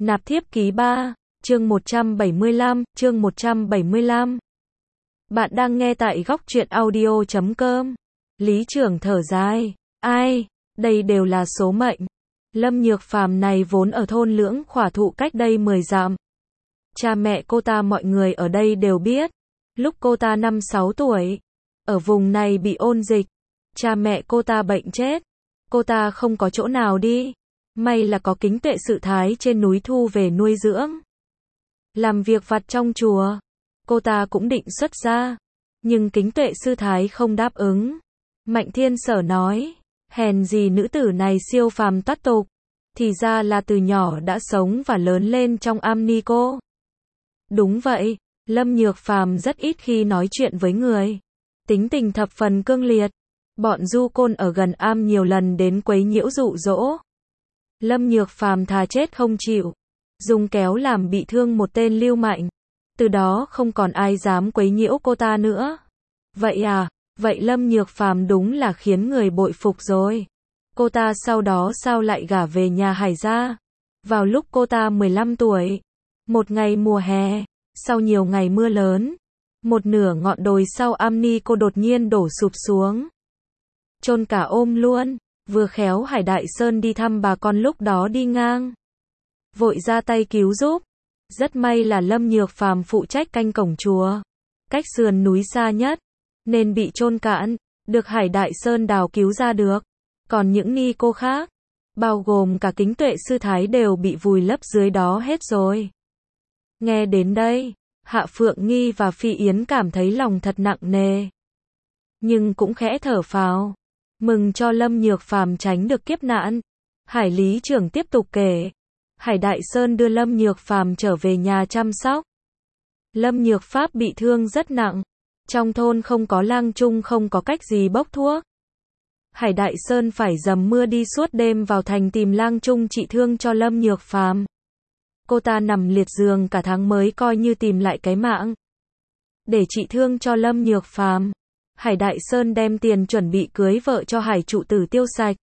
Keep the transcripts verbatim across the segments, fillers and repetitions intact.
Nạp thiếp ký ba, chương một trăm bảy mươi lăm, chương một trăm bảy mươi lăm. Bạn đang nghe tại góc truyện audio chấm com. Lý Trưởng thở dài, ai, đây đều là số mệnh. Lâm Nhược Phàm này vốn ở thôn Lưỡng Khỏa Thụ cách đây mười dặm. Cha mẹ cô ta mọi người ở đây đều biết. Lúc cô ta năm sáu tuổi, ở vùng này bị ôn dịch, cha mẹ cô ta bệnh chết. Cô ta không có chỗ nào đi. May là có Kính Tuệ Sư Thái trên núi thu về nuôi dưỡng. Làm việc vặt trong chùa, cô ta cũng định xuất gia, nhưng Kính Tuệ Sư Thái không đáp ứng. Mạnh Thiên Sở nói, hèn gì nữ tử này siêu phàm thoát tục, thì ra là từ nhỏ đã sống và lớn lên trong am ni cô. Đúng vậy, Lâm Nhược Phàm rất ít khi nói chuyện với người, tính tình thập phần cương liệt. Bọn du côn ở gần am nhiều lần đến quấy nhiễu dụ dỗ. Lâm Nhược Phàm thà chết không chịu, dùng kéo làm bị thương một tên lưu manh. Từ đó không còn ai dám quấy nhiễu cô ta nữa. Vậy à, vậy Lâm Nhược Phàm đúng là khiến người bội phục rồi. Cô ta sau đó sao lại gả về nhà Hải gia? Vào lúc cô ta mười lăm tuổi, một ngày mùa hè, sau nhiều ngày mưa lớn, một nửa ngọn đồi sau am ni cô đột nhiên đổ sụp xuống. Chôn cả ôm luôn. Vừa khéo Hải Đại Sơn đi thăm bà con lúc đó đi ngang, vội ra tay cứu giúp. Rất may là Lâm Nhược Phàm phụ trách canh cổng chùa, cách sườn núi xa nhất, nên bị chôn cạn, được Hải Đại Sơn đào cứu ra được. Còn những ni cô khác, bao gồm cả Kính Tuệ Sư Thái đều bị vùi lấp dưới đó hết rồi. Nghe đến đây, Hạ Phượng Nghi và Phi Yến cảm thấy lòng thật nặng nề, nhưng cũng khẽ thở phào, mừng cho Lâm Nhược Phàm tránh được kiếp nạn. Hải Lý Trưởng tiếp tục kể, Hải Đại Sơn đưa Lâm Nhược Phàm trở về nhà chăm sóc. Lâm Nhược Pháp bị thương rất nặng, trong thôn không có lang trung, không có cách gì bốc thuốc. Hải Đại Sơn phải dầm mưa đi suốt đêm vào thành tìm lang trung trị thương cho Lâm Nhược Phàm. Cô ta nằm liệt giường cả tháng mới coi như tìm lại cái mạng. Để trị thương cho Lâm Nhược Phàm, Hải Đại Sơn đem tiền chuẩn bị cưới vợ cho Hải trụ tử tiêu sạch.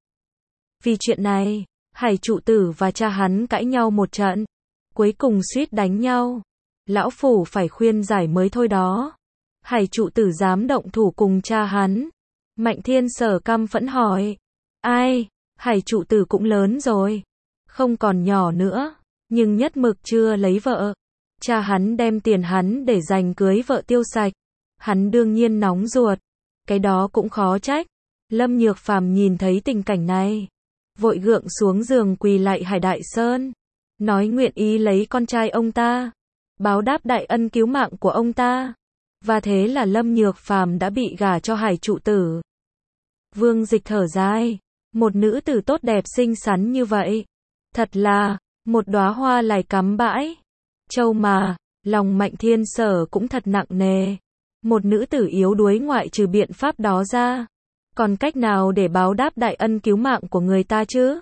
Vì chuyện này, Hải trụ tử và cha hắn cãi nhau một trận, cuối cùng suýt đánh nhau. Lão phủ phải khuyên giải mới thôi đó. Hải trụ tử dám động thủ cùng cha hắn. Mạnh Thiên Sở căm phẫn hỏi, ai, Hải trụ tử cũng lớn rồi, không còn nhỏ nữa, nhưng nhất mực chưa lấy vợ. Cha hắn đem tiền hắn để dành cưới vợ tiêu sạch, hắn đương nhiên nóng ruột. Cái đó cũng khó trách. Lâm Nhược Phàm nhìn thấy tình cảnh này, vội gượng xuống giường quỳ lại Hải Đại Sơn, nói nguyện ý lấy con trai ông ta, báo đáp đại ân cứu mạng của ông ta. Và thế là Lâm Nhược Phàm đã bị gả cho Hải trụ tử. Vương Dịch thở dài, một nữ tử tốt đẹp xinh xắn như vậy, thật là một đóa hoa lại cắm bãi châu mà. Lòng Mạnh Thiên Sở cũng thật nặng nề. Một nữ tử yếu đuối ngoại trừ biện pháp đó ra, còn cách nào để báo đáp đại ân cứu mạng của người ta chứ?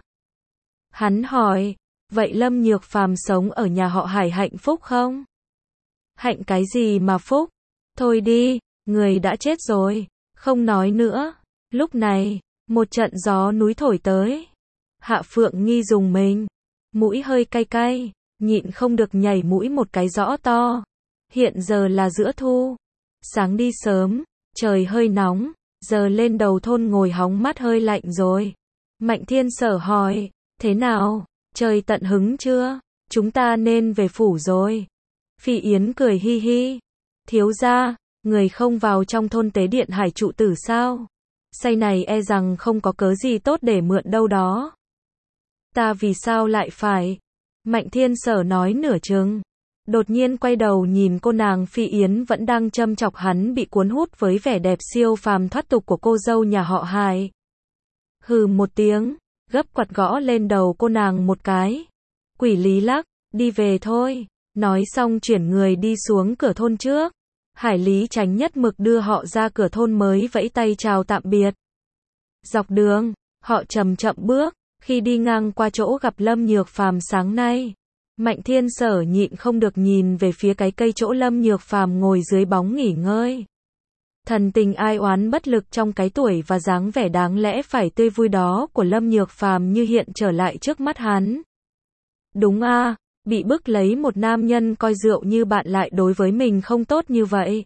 Hắn hỏi, vậy Lâm Nhược Phàm sống ở nhà họ Hải hạnh phúc không? Hạnh cái gì mà phúc? Thôi đi, người đã chết rồi, không nói nữa. Lúc này, một trận gió núi thổi tới. Hạ Phượng Nghi dùng mình, mũi hơi cay cay, nhịn không được nhảy mũi một cái rõ to. Hiện giờ là giữa thu, sáng đi sớm, trời hơi nóng, giờ lên đầu thôn ngồi hóng mát hơi lạnh rồi. Mạnh Thiên Sở hỏi, thế nào, trời tận hứng chưa? Chúng ta nên về phủ rồi. Phi Yến cười hi hi, thiếu gia, người không vào trong thôn tế điện Hải trụ tử sao? Say này e rằng không có cớ gì tốt để mượn đâu đó. Ta vì sao lại phải? Mạnh Thiên Sở nói nửa chừng, đột nhiên quay đầu nhìn cô nàng Phi Yến vẫn đang châm chọc hắn, bị cuốn hút với vẻ đẹp siêu phàm thoát tục của cô dâu nhà họ Hải. Hừ một tiếng, gấp quạt gõ lên đầu cô nàng một cái. Quỷ Lý Lắc, đi về thôi. Nói xong chuyển người đi xuống cửa thôn trước. Hải Lý Chánh nhất mực đưa họ ra cửa thôn mới vẫy tay chào tạm biệt. Dọc đường, họ chậm chậm bước. Khi đi ngang qua chỗ gặp Lâm Nhược Phàm sáng nay, Mạnh Thiên Sở nhịn không được nhìn về phía cái cây chỗ Lâm Nhược Phàm ngồi dưới bóng nghỉ ngơi. Thần tình ai oán bất lực trong cái tuổi và dáng vẻ đáng lẽ phải tươi vui đó của Lâm Nhược Phàm như hiện trở lại trước mắt hắn. Đúng a, bị bức lấy một nam nhân coi rượu như bạn lại đối với mình không tốt như vậy.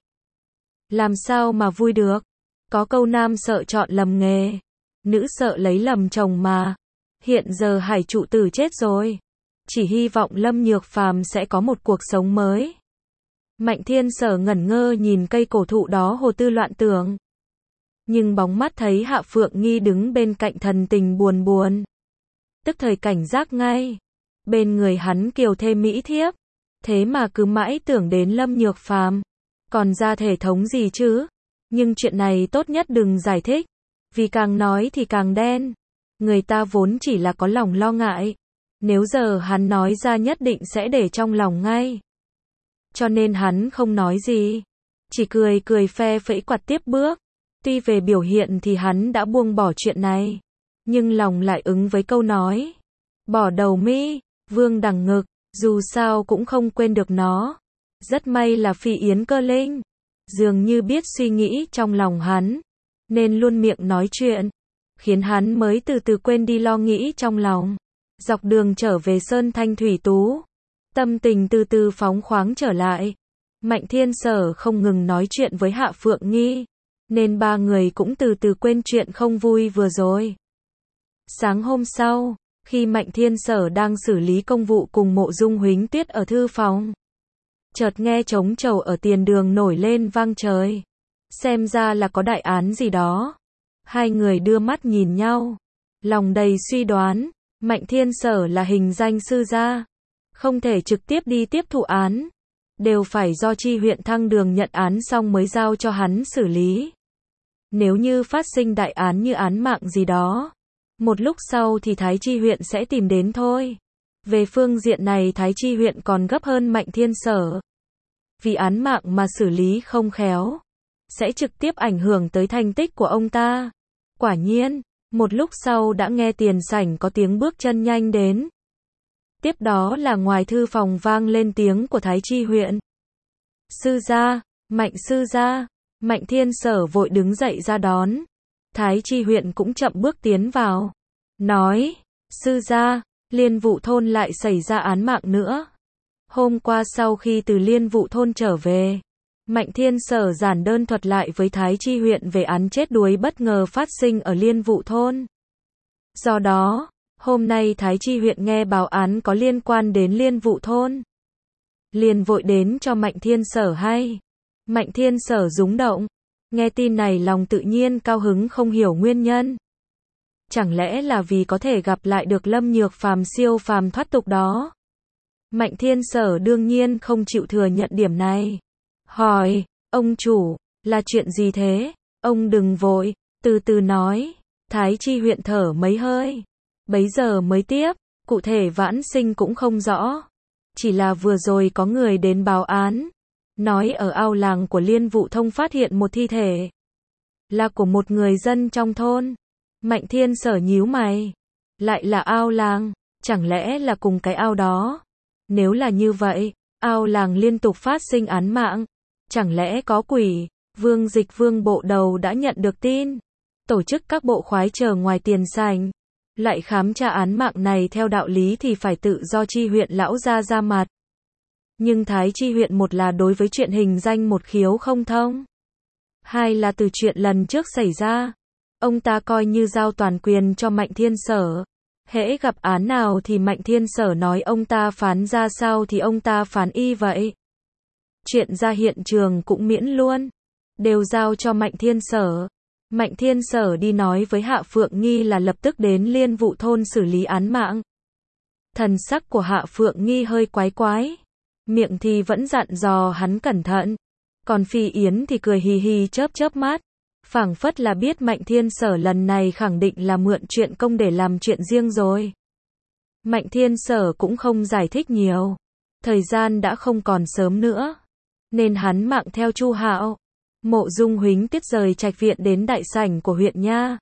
Làm sao mà vui được? Có câu nam sợ chọn lầm nghề, nữ sợ lấy lầm chồng mà. Hiện giờ Hải trụ tử chết rồi, chỉ hy vọng Lâm Nhược Phàm sẽ có một cuộc sống mới. Mạnh Thiên Sở ngẩn ngơ nhìn cây cổ thụ đó hồ tư loạn tưởng. Nhưng bóng mắt thấy Hạ Phượng Nghi đứng bên cạnh thần tình buồn buồn. Tức thời cảnh giác ngay. Bên người hắn kiều thê mỹ thiếp. Thế mà cứ mãi tưởng đến Lâm Nhược Phàm. Còn ra thể thống gì chứ? Nhưng chuyện này tốt nhất đừng giải thích. Vì càng nói thì càng đen. Người ta vốn chỉ là có lòng lo ngại. Nếu giờ hắn nói ra nhất định sẽ để trong lòng ngay. Cho nên hắn không nói gì. Chỉ cười cười phe phẩy quạt tiếp bước. Tuy về biểu hiện thì hắn đã buông bỏ chuyện này. Nhưng lòng lại ứng với câu nói. Bỏ đầu mi, vương đằng ngực, dù sao cũng không quên được nó. Rất may là Phi Yến Cơ Linh. Dường như biết suy nghĩ trong lòng hắn. Nên luôn miệng nói chuyện. Khiến hắn mới từ từ quên đi lo nghĩ trong lòng. Dọc đường trở về Sơn Thanh Thủy Tú. Tâm tình từ từ phóng khoáng trở lại. Mạnh Thiên Sở không ngừng nói chuyện với Hạ Phượng Nghi. Nên ba người cũng từ từ quên chuyện không vui vừa rồi. Sáng hôm sau, khi Mạnh Thiên Sở đang xử lý công vụ cùng Mộ Dung Huính Tuyết ở thư phòng. Chợt nghe trống trầu ở tiền đường nổi lên vang trời. Xem ra là có đại án gì đó. Hai người đưa mắt nhìn nhau. Lòng đầy suy đoán. Mạnh Thiên Sở là hình danh sư gia. Không thể trực tiếp đi tiếp thụ án. Đều phải do chi huyện Thăng Đường nhận án xong mới giao cho hắn xử lý. Nếu như phát sinh đại án như án mạng gì đó. Một lúc sau thì Thái Chi huyện sẽ tìm đến thôi. Về phương diện này Thái Chi huyện còn gấp hơn Mạnh Thiên Sở. Vì án mạng mà xử lý không khéo. Sẽ trực tiếp ảnh hưởng tới thành tích của ông ta. Quả nhiên, một lúc sau đã nghe tiền sảnh có tiếng bước chân nhanh đến. Tiếp đó là ngoài thư phòng vang lên tiếng của Thái Chi huyện. Sư gia, Mạnh sư gia. Mạnh Thiên Sở vội đứng dậy ra đón. Thái Chi huyện cũng chậm bước tiến vào. Nói, sư gia, Liên Vụ thôn lại xảy ra án mạng nữa. Hôm qua sau khi từ Liên Vụ thôn trở về, Mạnh Thiên Sở giản đơn thuật lại với Thái Chi huyện về án chết đuối bất ngờ phát sinh ở Liên Vụ thôn. Do đó, hôm nay Thái Chi huyện nghe báo án có liên quan đến Liên Vụ thôn. Liền vội đến cho Mạnh Thiên Sở hay. Mạnh Thiên Sở rúng động. Nghe tin này lòng tự nhiên cao hứng không hiểu nguyên nhân. Chẳng lẽ là vì có thể gặp lại được Lâm Nhược Phàm siêu phàm thoát tục đó? Mạnh Thiên Sở đương nhiên không chịu thừa nhận điểm này. Hỏi, ông chủ, là chuyện gì thế? Ông đừng vội, từ từ nói. Thái Chi huyện thở mấy hơi. Bấy giờ mới tiếp, cụ thể vãn sinh cũng không rõ. Chỉ là vừa rồi có người đến báo án. Nói ở ao làng của Liên Vụ Thông phát hiện một thi thể. Là của một người dân trong thôn. Mạnh Thiên Sở nhíu mày. Lại là ao làng, chẳng lẽ là cùng cái ao đó? Nếu là như vậy, ao làng liên tục phát sinh án mạng. Chẳng lẽ có quỷ? Vương Dịch Vương bộ đầu đã nhận được tin. Tổ chức các bộ khoái chờ ngoài tiền sảnh. Lại khám tra án mạng này theo đạo lý thì phải tự do chi huyện lão gia ra mặt. Nhưng Thái Chi huyện một là đối với chuyện hình danh một khiếu không thông. Hai là từ chuyện lần trước xảy ra. Ông ta coi như giao toàn quyền cho Mạnh Thiên Sở. Hễ gặp án nào thì Mạnh Thiên Sở nói ông ta phán ra sao thì ông ta phán y vậy. Chuyện ra hiện trường cũng miễn luôn. Đều giao cho Mạnh Thiên Sở. Mạnh Thiên Sở đi nói với Hạ Phượng Nghi là lập tức đến Liên Vụ thôn xử lý án mạng. Thần sắc của Hạ Phượng Nghi hơi quái quái. Miệng thì vẫn dặn dò hắn cẩn thận. Còn Phi Yến thì cười hì hì chớp chớp mắt. Phảng phất là biết Mạnh Thiên Sở lần này khẳng định là mượn chuyện công để làm chuyện riêng rồi. Mạnh Thiên Sở cũng không giải thích nhiều. Thời gian đã không còn sớm nữa. Nên hắn mạng theo Chu Hạo. Mộ Dung Huính Tuyết rời trạch viện đến đại sảnh của huyện nha.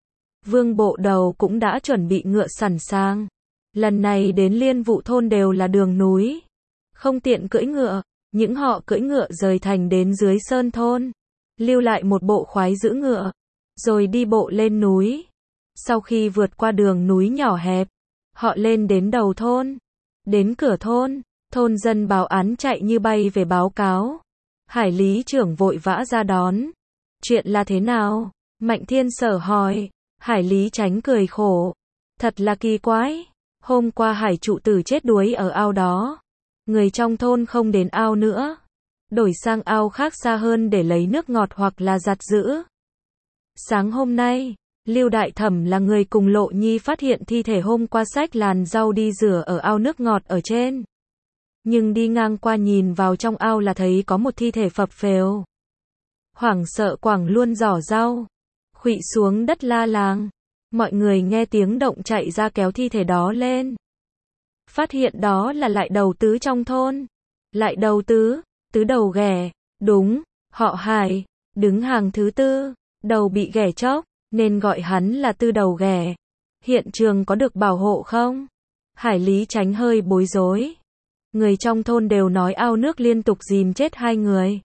Vương bộ đầu cũng đã chuẩn bị ngựa sẵn sàng. Lần này đến Liên Vụ thôn đều là đường núi. Không tiện cưỡi ngựa, những họ cưỡi ngựa rời thành đến dưới sơn thôn. Lưu lại một bộ khoái giữ ngựa. Rồi đi bộ lên núi. Sau khi vượt qua đường núi nhỏ hẹp, họ lên đến đầu thôn. Đến cửa thôn, thôn dân báo án chạy như bay về báo cáo. Hải lý trưởng vội vã ra đón. Chuyện là thế nào? Mạnh Thiên Sở hỏi. Hải lý tránh cười khổ. Thật là kỳ quái. Hôm qua hải trụ tử chết đuối ở ao đó. Người trong thôn không đến ao nữa. Đổi sang ao khác xa hơn để lấy nước ngọt hoặc là giặt giũ. Sáng hôm nay, Lưu Đại Thẩm là người cùng Lộ Nhi phát hiện thi thể hôm qua xách làn rau đi rửa ở ao nước ngọt ở trên. Nhưng đi ngang qua nhìn vào trong ao là thấy có một thi thể phập phều. Hoảng sợ quẳng luôn giỏ rau, khuỵu xuống đất la làng. Mọi người nghe tiếng động chạy ra kéo thi thể đó lên. Phát hiện đó là lại đầu tứ trong thôn. Lại đầu tứ, tứ đầu ghẻ, đúng, họ Hải, đứng hàng thứ tư, đầu bị ghẻ chóc, nên gọi hắn là tư đầu ghẻ. Hiện trường có được bảo hộ không? Hải lý tránh hơi bối rối. Người trong thôn đều nói ao nước liên tục dìm chết hai người.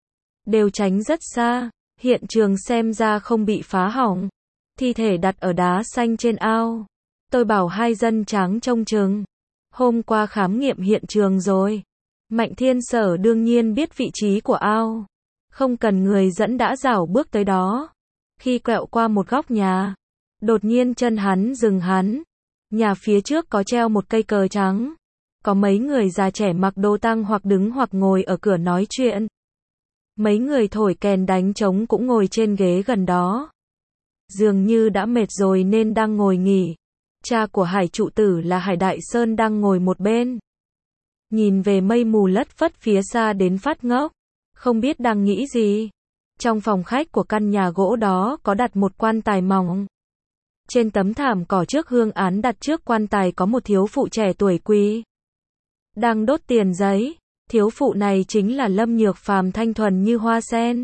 Đều tránh rất xa, hiện trường xem ra không bị phá hỏng. Thi thể đặt ở đá xanh trên ao. Tôi bảo hai dân tráng trông chừng. Hôm qua khám nghiệm hiện trường rồi. Mạnh Thiên Sở đương nhiên biết vị trí của ao. Không cần người dẫn đã rảo bước tới đó. Khi quẹo qua một góc nhà, đột nhiên chân hắn dừng hắn. Nhà phía trước có treo một cây cờ trắng. Có mấy người già trẻ mặc đồ tang hoặc đứng hoặc ngồi ở cửa nói chuyện. Mấy người thổi kèn đánh trống cũng ngồi trên ghế gần đó. Dường như đã mệt rồi nên đang ngồi nghỉ. Cha của Hải trụ tử là Hải Đại Sơn đang ngồi một bên. Nhìn về mây mù lất phất phía xa đến phát ngốc. Không biết đang nghĩ gì. Trong phòng khách của căn nhà gỗ đó có đặt một quan tài mỏng. Trên tấm thảm cỏ trước hương án đặt trước quan tài có một thiếu phụ trẻ tuổi quỳ. Đang đốt tiền giấy. Thiếu phụ này chính là Lâm Nhược Phàm, thanh thuần như hoa sen.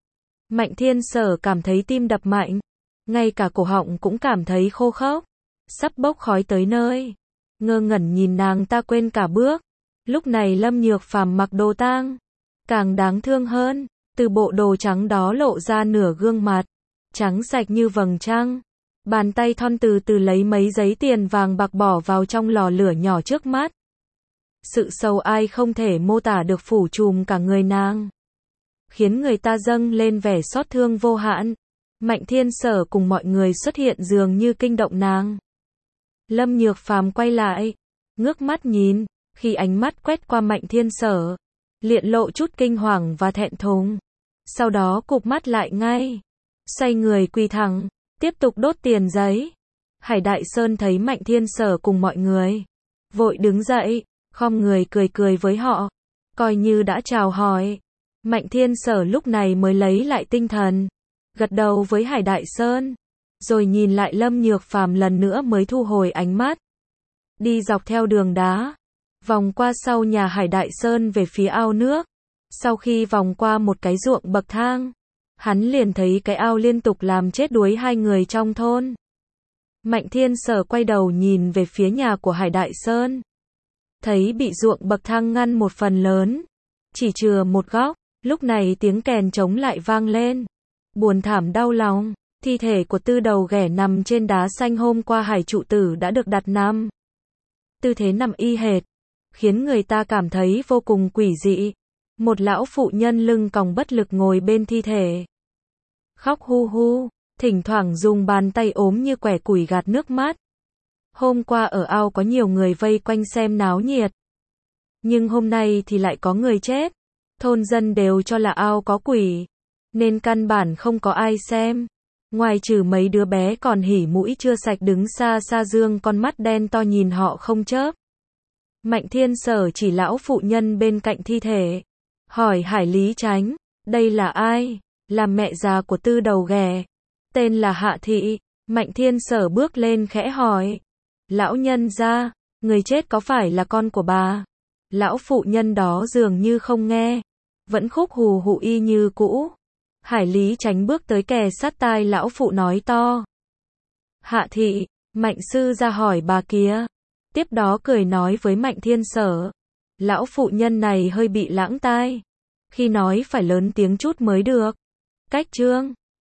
Mạnh Thiên Sở cảm thấy tim đập mạnh. Ngay cả cổ họng cũng cảm thấy khô khốc. Sắp bốc khói tới nơi. Ngơ ngẩn nhìn nàng ta quên cả bước. Lúc này Lâm Nhược Phàm mặc đồ tang. Càng đáng thương hơn. Từ bộ đồ trắng đó lộ ra nửa gương mặt. Trắng sạch như vầng trăng. Bàn tay thon từ từ lấy mấy giấy tiền vàng bạc bỏ vào trong lò lửa nhỏ trước mắt. Sự sầu ai không thể mô tả được phủ trùm cả người nàng. Khiến người ta dâng lên vẻ xót thương vô hạn. Mạnh Thiên Sở cùng mọi người xuất hiện dường như kinh động nàng. Lâm Nhược Phàm quay lại. Ngước mắt nhìn. Khi ánh mắt quét qua Mạnh Thiên Sở. Liền lộ chút kinh hoàng và thẹn thùng. Sau đó cụp mắt lại ngay. Xoay người quỳ thẳng. Tiếp tục đốt tiền giấy. Hải Đại Sơn thấy Mạnh Thiên Sở cùng mọi người. Vội đứng dậy. Khom người cười cười với họ. Coi như đã chào hỏi. Mạnh Thiên Sở lúc này mới lấy lại tinh thần. Gật đầu với Hải Đại Sơn. Rồi nhìn lại Lâm Nhược Phàm lần nữa mới thu hồi ánh mắt. Đi dọc theo đường đá. Vòng qua sau nhà Hải Đại Sơn về phía ao nước. Sau khi vòng qua một cái ruộng bậc thang. Hắn liền thấy cái ao liên tục làm chết đuối hai người trong thôn. Mạnh Thiên Sở quay đầu nhìn về phía nhà của Hải Đại Sơn. Thấy bị ruộng bậc thang ngăn một phần lớn. Chỉ chừa một góc. Lúc này tiếng kèn trống lại vang lên. Buồn thảm đau lòng. Thi thể của tư đầu ghẻ nằm trên đá xanh hôm qua Hải trụ tử đã được đặt nằm. Tư thế nằm y hệt. Khiến người ta cảm thấy vô cùng quỷ dị. Một lão phụ nhân lưng còng bất lực ngồi bên thi thể. Khóc hu hu. Thỉnh thoảng dùng bàn tay ốm như quẻ củi gạt nước mắt. Hôm qua ở ao có nhiều người vây quanh xem náo nhiệt. Nhưng hôm nay thì lại có người chết. Thôn dân đều cho là ao có quỷ. Nên căn bản không có ai xem. Ngoài trừ mấy đứa bé còn hỉ mũi chưa sạch đứng xa xa dương con mắt đen to nhìn họ không chớp. Mạnh Thiên Sở chỉ lão phụ nhân bên cạnh thi thể. Hỏi Hải Lý Tránh. Đây là ai? Là mẹ già của tư đầu ghẻ. Tên là Hạ Thị. Mạnh Thiên Sở bước lên khẽ hỏi. Lão nhân gia, người chết có phải là con của bà? Lão phụ nhân đó dường như không nghe. Vẫn khúc hù hụ y như cũ. Hải Lý Tránh bước tới kề sát tai lão phụ nói to. Hạ Thị, Mạnh sư ra hỏi bà kia. Tiếp đó cười nói với Mạnh Thiên Sở. Lão phụ nhân này hơi bị lãng tai. Khi nói phải lớn tiếng chút mới được. Cách chương